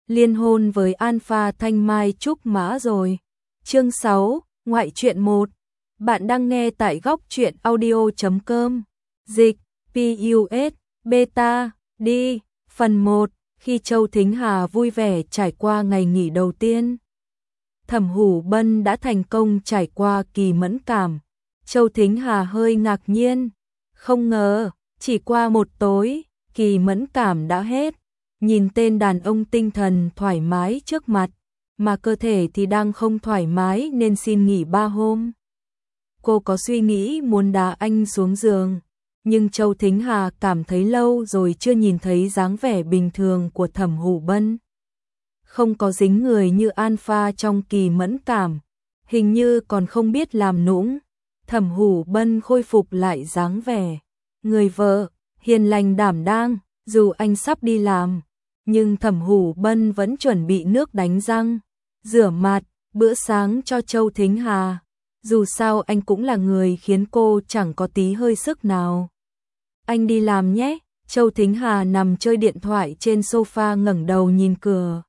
liên hôn với Alpha Thanh Mai Trúc Mã rồi. Chương 6, ngoại truyện 1. Bạn đang nghe tại góc truyện audio.com. Dịch PUS Beta đi. Phần 1. Khi Châu Thính Hà vui vẻ trải qua ngày nghỉ đầu tiên, Thẩm Hủ Bân đã thành công trải qua kỳ mẫn cảm. Châu Thính Hà hơi ngạc nhiên, không ngờ chỉ qua một tối, kỳ mẫn cảm đã hết. Nhìn tên đàn ông tinh thần thoải mái trước mặt, mà cơ thể thì đang không thoải mái nên xin nghỉ 3 hôm. Cô có suy nghĩ muốn đá anh xuống giường, nhưng Châu Thính Hà cảm thấy lâu rồi chưa nhìn thấy dáng vẻ bình thường của Thẩm Hủ Bân. Không có dính người như Alpha trong kỳ mẫn cảm, hình như còn không biết làm nũng. Thẩm Hủ Bân khôi phục lại dáng vẻ người vợ hiền lành đảm đang. Dù anh sắp đi làm, nhưng Thẩm Hủ Bân vẫn chuẩn bị nước đánh răng, rửa mặt, bữa sáng cho Châu Thính Hà. Dù sao anh cũng là người khiến cô chẳng có tí hơi sức nào. Anh đi làm nhé. Châu Thính Hà nằm chơi điện thoại trên sofa ngẩng đầu nhìn cửa.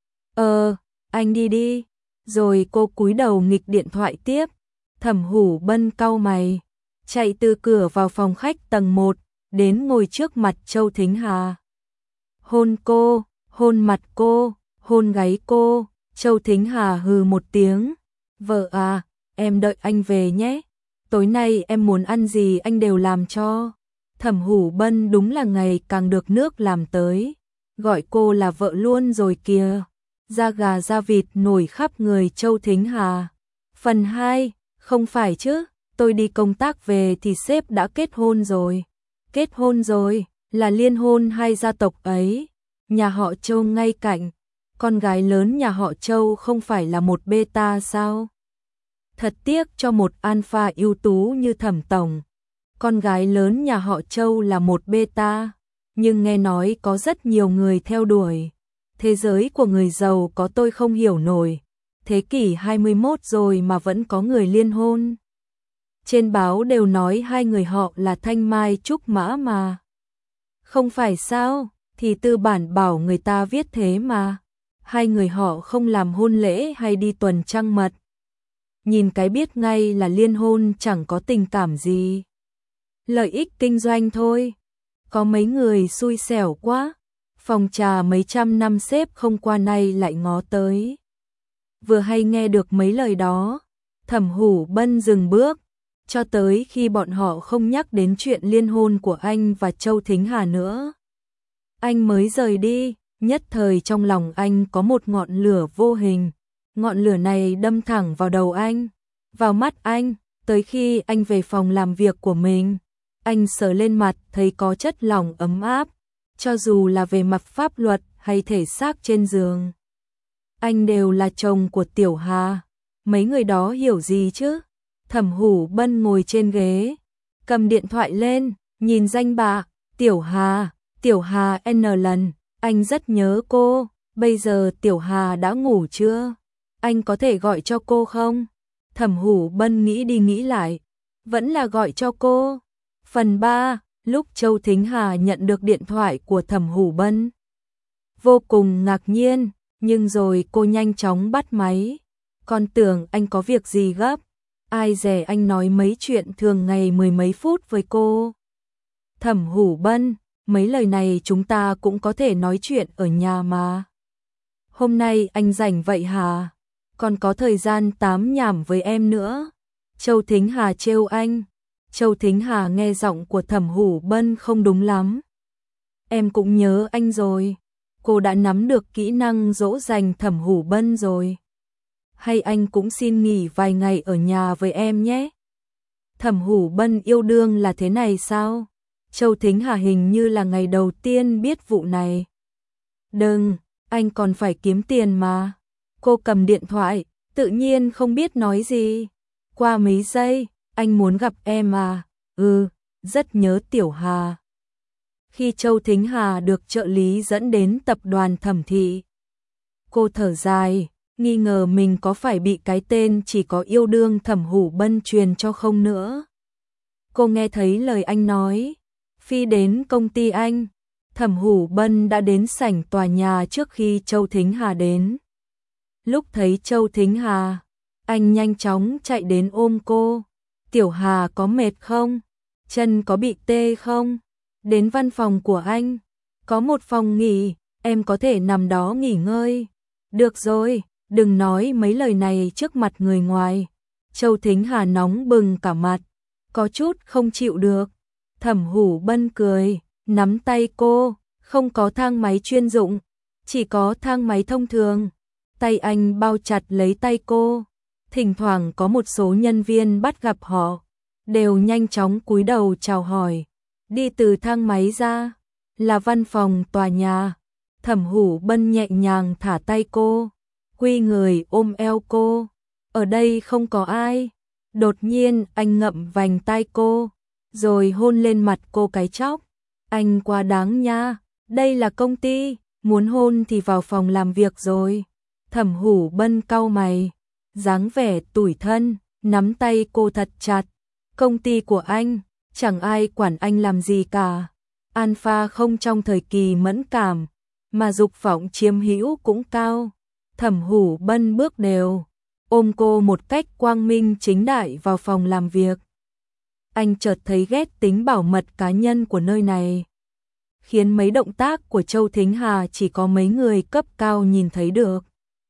Anh đi đi. Rồi cô cúi đầu nghịch điện thoại tiếp. Thẩm Hủ Bân cau mày, chạy từ cửa vào phòng khách tầng 1, đến ngồi trước mặt Châu Thính Hà. Hôn cô, hôn mặt cô, hôn gáy cô. Châu Thính Hà hừ một tiếng. Vợ à, em đợi anh về nhé. Tối nay em muốn ăn gì anh đều làm cho. Thẩm Hủ Bân đúng là ngày càng được nước làm tới. Gọi cô là vợ luôn rồi kìa. Da gà da vịt nổi khắp người Châu Thính Hà. Phần 2, không phải chứ, tôi đi công tác về thì sếp đã kết hôn rồi. Kết hôn rồi, là liên hôn hai gia tộc ấy. Nhà họ Châu ngay cạnh, con gái lớn nhà họ Châu không phải là một beta sao? Thật tiếc cho một alpha ưu tú như Thẩm tổng. Con gái lớn nhà họ Châu là một beta, nhưng nghe nói có rất nhiều người theo đuổi. Thế giới của người giàu có tôi không hiểu nổi. Thế kỷ 21 rồi mà vẫn có người liên hôn. Trên báo đều nói hai người họ là Thanh Mai Trúc Mã mà. Không phải sao, thì tư bản bảo người ta viết thế mà. Hai người họ không làm hôn lễ hay đi tuần trăng mật. Nhìn cái biết ngay là liên hôn, chẳng có tình cảm gì. Lợi ích kinh doanh thôi. Có mấy người xui xẻo quá. Phòng trà mấy trăm năm sếp không qua nay lại ngó tới. Vừa hay nghe được mấy lời đó, Thẩm Hủ Bân dừng bước, cho tới khi bọn họ không nhắc đến chuyện liên hôn của anh và Châu Thính Hà nữa. Anh mới rời đi, nhất thời trong lòng anh có một ngọn lửa vô hình. Ngọn lửa này đâm thẳng vào đầu anh, vào mắt anh, tới khi anh về phòng làm việc của mình. Anh sờ lên mặt thấy có chất lỏng ấm áp, cho dù là về mặt pháp luật hay thể xác trên giường. Anh đều là chồng của Tiểu Hà, mấy người đó hiểu gì chứ? Thẩm Hủ Bân ngồi trên ghế, cầm điện thoại lên, nhìn danh bạ, Tiểu Hà N lần, anh rất nhớ cô, bây giờ Tiểu Hà đã ngủ chưa? Anh có thể gọi cho cô không? Thẩm Hủ Bân nghĩ đi nghĩ lại, vẫn là gọi cho cô. Phần 3, lúc Châu Thính Hà nhận được điện thoại của Thẩm Hủ Bân. Vô cùng ngạc nhiên, nhưng rồi cô nhanh chóng bắt máy. Con tưởng anh có việc gì gấp. Ai dè anh nói mấy chuyện thường ngày 10 mấy phút với cô. Thẩm Hủ Bân, mấy lời này chúng ta cũng có thể nói chuyện ở nhà mà. Hôm nay anh rảnh vậy hả? Còn có thời gian tám nhảm với em nữa. Châu Thính Hà trêu anh. Châu Thính Hà nghe giọng của Thẩm Hủ Bân không đúng lắm. Em cũng nhớ anh rồi. Cô đã nắm được kỹ năng dỗ dành Thẩm Hủ Bân rồi. Hay anh cũng xin nghỉ vài ngày ở nhà với em nhé. Thẩm Hủ Bân yêu đương là thế này sao? Châu Thính Hà hình như là ngày đầu tiên biết vụ này. Đừng, anh còn phải kiếm tiền mà. Cô cầm điện thoại, tự nhiên không biết nói gì. Qua mấy giây, anh muốn gặp em à? Rất nhớ Tiểu Hà. Khi Châu Thính Hà được trợ lý dẫn đến tập đoàn Thẩm thị, cô thở dài, nghi ngờ mình có phải bị cái tên chỉ có yêu đương Thẩm Hủ Bân truyền cho không nữa. Cô nghe thấy lời anh nói, phi đến công ty anh, Thẩm Hủ Bân đã đến sảnh tòa nhà trước khi Châu Thính Hà đến. Lúc thấy Châu Thính Hà, anh nhanh chóng chạy đến ôm cô. Tiểu Hà có mệt không? Chân có bị tê không? Đến văn phòng của anh, có một phòng nghỉ, em có thể nằm đó nghỉ ngơi. Được rồi, đừng nói mấy lời này trước mặt người ngoài. Châu Thính Hà nóng bừng cả mặt, có chút không chịu được. Thẩm Hủ Bân cười, nắm tay cô, không có thang máy chuyên dụng, chỉ có thang máy thông thường. Tay anh bao chặt lấy tay cô, thỉnh thoảng có một số nhân viên bắt gặp họ, đều nhanh chóng cúi đầu chào hỏi. Đi từ thang máy ra, là văn phòng tòa nhà. Thẩm Hủ Bân nhẹ nhàng thả tay cô, quy người ôm eo cô. Ở đây không có ai. Đột nhiên anh ngậm vành tai cô, rồi hôn lên mặt cô cái chóc. Anh quá đáng nha, đây là công ty, muốn hôn thì vào phòng làm việc rồi. Thẩm Hủ Bân cau mày, dáng vẻ tủi thân, nắm tay cô thật chặt. Công ty của anh, chẳng ai quản anh làm gì cả. Alpha không trong thời kỳ mẫn cảm, mà dục vọng chiếm hữu cũng cao. Thẩm Hủ Bân bước đều, ôm cô một cách quang minh chính đại vào phòng làm việc. Anh chợt thấy ghét tính bảo mật cá nhân của nơi này, khiến mấy động tác của Châu Thính Hà chỉ có mấy người cấp cao nhìn thấy được.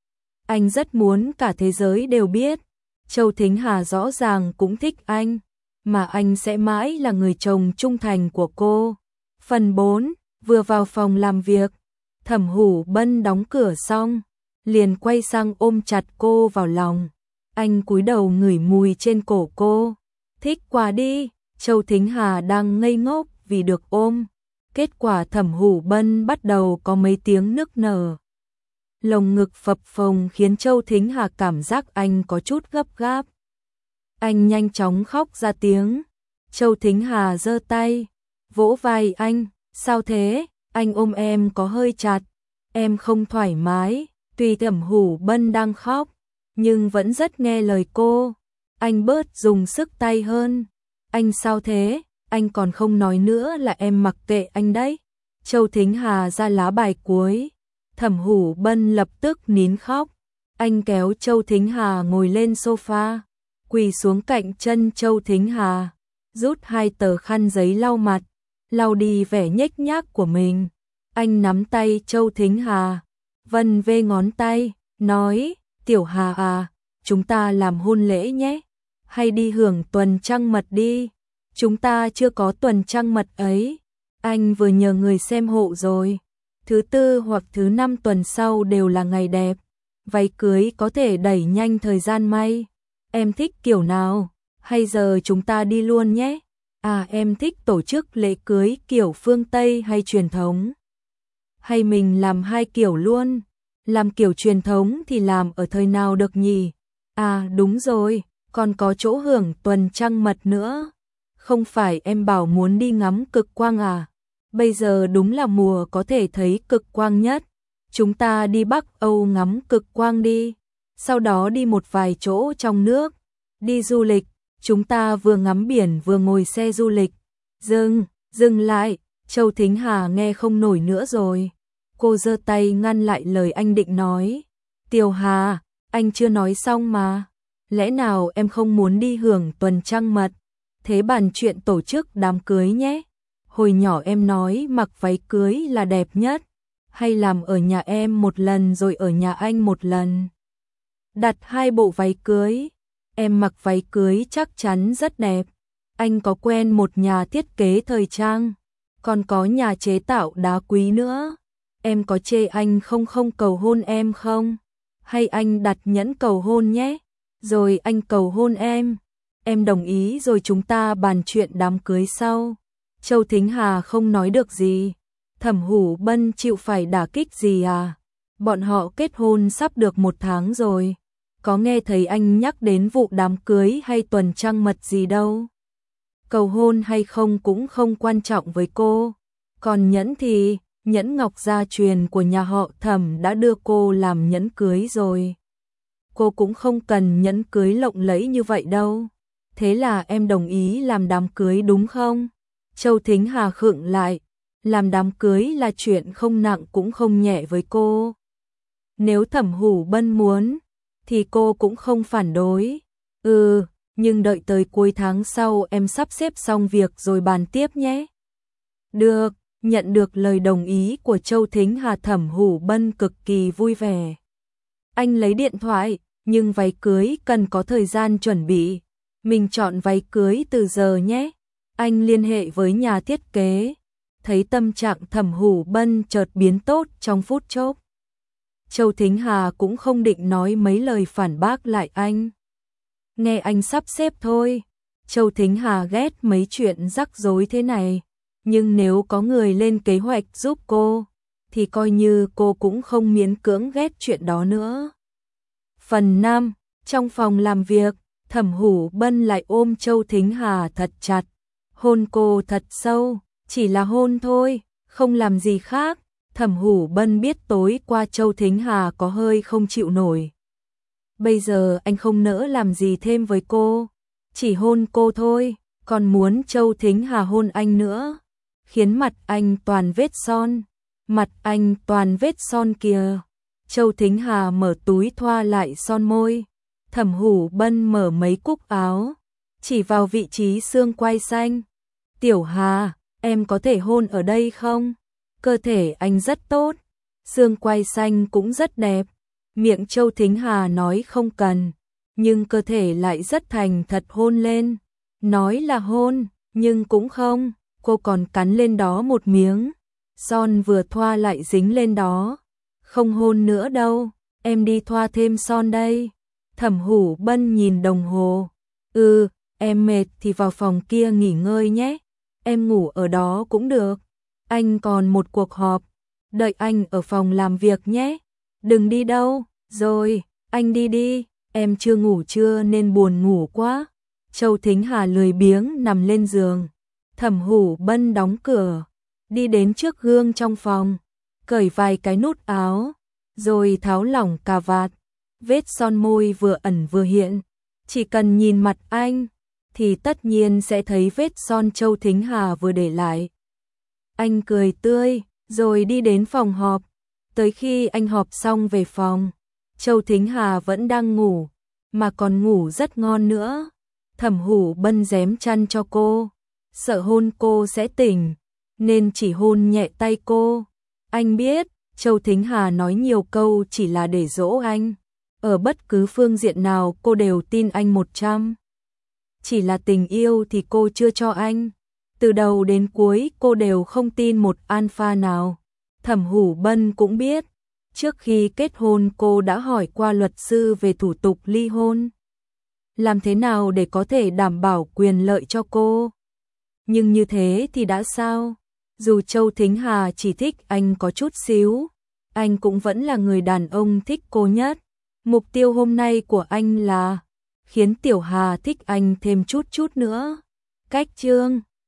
Anh rất muốn cả thế giới đều biết, Châu Thính Hà rõ ràng cũng thích anh, mà anh sẽ mãi là người chồng trung thành của cô. Phần 4, vừa vào phòng làm việc, Thẩm Hủ Bân đóng cửa xong, liền quay sang ôm chặt cô vào lòng. Anh cúi đầu ngửi mùi trên cổ cô. Thích quá đi. Châu Thính Hà đang ngây ngốc vì được ôm. Kết quả Thẩm Hủ Bân bắt đầu có mấy tiếng nức nở. Lồng ngực phập phồng khiến Châu Thính Hà cảm giác anh có chút gấp gáp. Anh nhanh chóng khóc ra tiếng. Châu Thính Hà giơ tay, vỗ vai anh. Sao thế? Anh ôm em có hơi chặt. Em không thoải mái. Tuy Thẩm Hủ Bân đang khóc, nhưng vẫn rất nghe lời cô. Anh bớt dùng sức tay hơn. Anh sao thế? Anh còn không nói nữa là em mặc kệ anh đấy. Châu Thính Hà ra lá bài cuối. Thẩm Hủ Bân lập tức nín khóc. Anh kéo Châu Thính Hà ngồi lên sofa, quỳ xuống cạnh chân Châu Thính Hà, rút 2 tờ khăn giấy lau mặt, lau đi vẻ nhếch nhác của mình. Anh nắm tay Châu Thính Hà, vân vê ngón tay, nói, Tiểu Hà à, chúng ta làm hôn lễ nhé, hay đi hưởng tuần trăng mật đi. Chúng ta chưa có tuần trăng mật ấy, anh vừa nhờ người xem hộ rồi. Thứ 4 hoặc thứ 5 tuần sau đều là ngày đẹp. Váy cưới có thể đẩy nhanh thời gian may. Em thích kiểu nào? Hay giờ chúng ta đi luôn nhé? À, em thích tổ chức lễ cưới kiểu phương Tây hay truyền thống? Hay mình làm 2 kiểu luôn? Làm kiểu truyền thống thì làm ở thời nào được nhỉ? À đúng rồi, còn có chỗ hưởng tuần trăng mật nữa. Không phải em bảo muốn đi ngắm cực quang à? Bây giờ đúng là mùa có thể thấy cực quang nhất. Chúng ta đi Bắc Âu ngắm cực quang đi. Sau đó đi một vài chỗ trong nước. Đi du lịch, chúng ta vừa ngắm biển vừa ngồi xe du lịch. Dừng lại, Châu Thính Hà nghe không nổi nữa rồi. Cô giơ tay ngăn lại lời anh định nói. Tiểu Hà, anh chưa nói xong mà. Lẽ nào em không muốn đi hưởng tuần trăng mật? Thế bàn chuyện tổ chức đám cưới nhé. Hồi nhỏ em nói mặc váy cưới là đẹp nhất. Hay làm ở nhà em một lần rồi ở nhà anh một lần. Đặt 2 bộ váy cưới. Em mặc váy cưới chắc chắn rất đẹp. Anh có quen một nhà thiết kế thời trang, còn có nhà chế tạo đá quý nữa. Em có chê anh không cầu hôn em không? Hay anh đặt nhẫn cầu hôn nhé, rồi anh cầu hôn em. Em đồng ý rồi chúng ta bàn chuyện đám cưới sau. Châu Thính Hà không nói được gì. Thẩm Hủ Bân chịu phải đả kích gì à? Bọn họ kết hôn sắp được 1 tháng rồi. Có nghe thấy anh nhắc đến vụ đám cưới hay tuần trăng mật gì đâu. Cầu hôn hay không cũng không quan trọng với cô. Còn nhẫn thì, nhẫn ngọc gia truyền của nhà họ Thẩm đã đưa cô làm nhẫn cưới rồi. Cô cũng không cần nhẫn cưới lộng lẫy như vậy đâu. Thế là em đồng ý làm đám cưới đúng không? Châu Thính Hà khựng lại, làm đám cưới là chuyện không nặng cũng không nhẹ với cô. Nếu Thẩm Hủ Bân muốn, thì cô cũng không phản đối. Nhưng đợi tới cuối tháng sau em sắp xếp xong việc rồi bàn tiếp nhé. Được, nhận được lời đồng ý của Châu Thính Hà, Thẩm Hủ Bân cực kỳ vui vẻ. Anh lấy điện thoại, nhưng váy cưới cần có thời gian chuẩn bị. Mình chọn váy cưới từ giờ nhé. Anh liên hệ với nhà thiết kế. Thấy tâm trạng Thẩm Hủ Bân chợt biến tốt trong phút chốc. Châu Thính Hà cũng không định nói mấy lời phản bác lại anh. Nghe anh sắp xếp thôi. Châu Thính Hà ghét mấy chuyện rắc rối thế này. Nhưng nếu có người lên kế hoạch giúp cô, thì coi như cô cũng không miễn cưỡng ghét chuyện đó nữa. Phần 5. Trong phòng làm việc, Thẩm Hủ Bân lại ôm Châu Thính Hà thật chặt. Hôn cô thật sâu, chỉ là hôn thôi, không làm gì khác. Thẩm Hủ Bân biết tối qua Châu Thính Hà có hơi không chịu nổi. Bây giờ anh không nỡ làm gì thêm với cô, chỉ hôn cô thôi, còn muốn Châu Thính Hà hôn anh nữa, khiến mặt anh toàn vết son. Mặt anh toàn vết son kìa. Châu Thính Hà mở túi thoa lại son môi. Thẩm Hủ Bân mở mấy cúc áo, chỉ vào vị trí xương quai xanh. Tiểu Hà, em có thể hôn ở đây không? Cơ thể anh rất tốt, xương quai xanh cũng rất đẹp. Miệng Châu Thính Hà nói không cần, nhưng cơ thể lại rất thành thật hôn lên. Nói là hôn, nhưng cũng không, cô còn cắn lên đó một miếng. Son vừa thoa lại dính lên đó. Không hôn nữa đâu, em đi thoa thêm son đây. Thẩm Hủ Bân nhìn đồng hồ. Em mệt thì vào phòng kia nghỉ ngơi nhé. Em ngủ ở đó cũng được. Anh còn một cuộc họp. Đợi anh ở phòng làm việc nhé. Đừng đi đâu. Rồi, anh đi đi. Em chưa ngủ trưa nên buồn ngủ quá. Châu Thính Hà lười biếng nằm lên giường. Thẩm Hủ Bân đóng cửa, đi đến trước gương trong phòng, cởi vài cái nút áo, rồi tháo lỏng cà vạt. Vết son môi vừa ẩn vừa hiện, chỉ cần nhìn mặt anh thì tất nhiên sẽ thấy vết son Châu Thính Hà vừa để lại. Anh cười tươi, rồi đi đến phòng họp. Tới khi anh họp xong về phòng, Châu Thính Hà vẫn đang ngủ, mà còn ngủ rất ngon nữa. Thẩm Hủ Bân rém chăn cho cô, sợ hôn cô sẽ tỉnh, nên chỉ hôn nhẹ tay cô. Anh biết, Châu Thính Hà nói nhiều câu chỉ là để dỗ anh. Ở bất cứ phương diện nào cô đều tin anh 100. Chỉ là tình yêu thì cô chưa cho anh. Từ đầu đến cuối cô đều không tin một alpha nào. Thẩm Hủ Bân cũng biết, trước khi kết hôn cô đã hỏi qua luật sư về thủ tục ly hôn. Làm thế nào để có thể đảm bảo quyền lợi cho cô? Nhưng như thế thì đã sao? Dù Châu Thính Hà chỉ thích anh có chút xíu, anh cũng vẫn là người đàn ông thích cô nhất. Mục tiêu hôm nay của anh là khiến Tiểu Hà thích anh thêm chút nữa. Cách chương